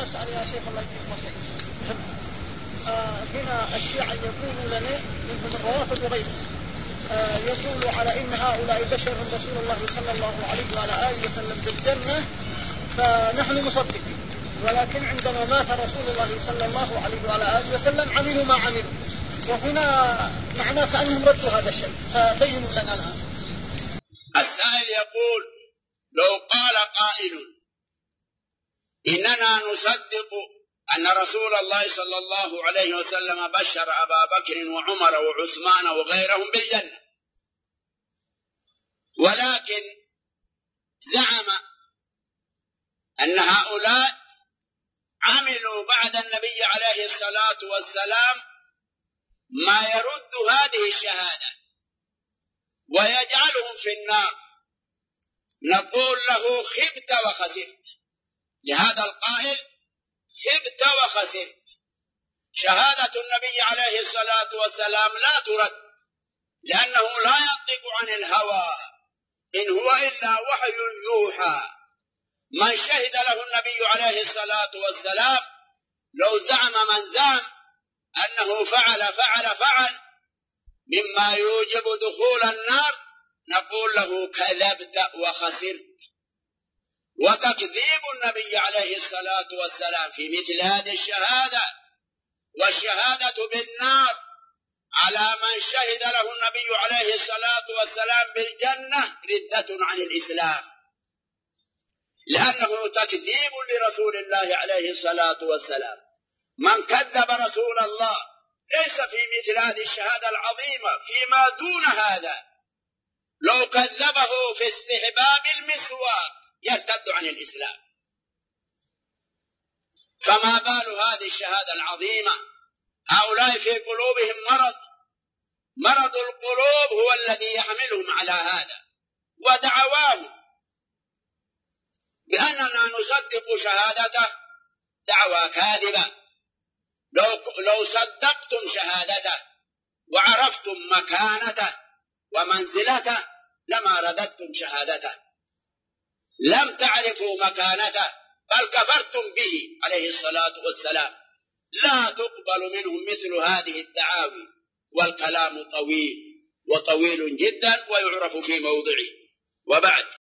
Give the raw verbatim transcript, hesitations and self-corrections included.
أسأل يا شيخ الله يجزيك خير. آه هنا الشيعة يقولون لنا منهم الروافض وغيرهم آه يقولوا على إن هؤلاء بشر رسول الله صلى الله عليه وعلى آله وسلم بالجنة، فنحن مصدقين، ولكن عندما مات رسول الله صلى الله عليه وعلى آله وسلم عملوا ما عملوا، وهنا معناه كأنهم ردوا هذا الشيء، فبينوا لنا الآن. السائل يقول: لو قال قائل إننا نصدق أن رسول الله صلى الله عليه وسلم بشر أبا بكر وعمر وعثمان وغيرهم بالجنة، ولكن زعم أن هؤلاء عملوا بعد النبي عليه الصلاة والسلام ما يرد هذه الشهادة ويجعلهم في النار، نقول له: خبت وخسرت. لهذا القائل: خبت وخسرت. شهادة النبي عليه الصلاة والسلام لا ترد، لأنه لا ينطق عن الهوى، إن هو إلا وحي يوحى. من شهد له النبي عليه الصلاة والسلام، لو زعم من زعم أنه فعل فعل فعل مما يوجب دخول النار، نقول له: كذبت وخسرت. وتكذيب النبي عليه الصلاة والسلام في مثل هذه الشهادة والشهادة بالنار على من شهد له النبي عليه الصلاة والسلام بالجنة ردة عن الإسلام، لأنه تكذيب لرسول الله عليه الصلاة والسلام. من كذب رسول الله ليس في مثل هذه الشهادة العظيمة فيما دون هذا، لو كذبه في استحباب المسواك يرتد عن الإسلام، فما بال هذه الشهادة العظيمة؟ هؤلاء في قلوبهم مرض، مرض القلوب هو الذي يحملهم على هذا، ودعواهم بأننا نصدق شهادته دعوى كاذبة. لو, لو صدقتم شهادته وعرفتم مكانته ومنزلته لما رددتم شهادته. لم تعرفوا مكانته بل كفرتم به عليه الصلاة والسلام. لا تقبل منهم مثل هذه الدعاوي، والكلام طويل وطويل جدا ويعرف في موضعه. وبعد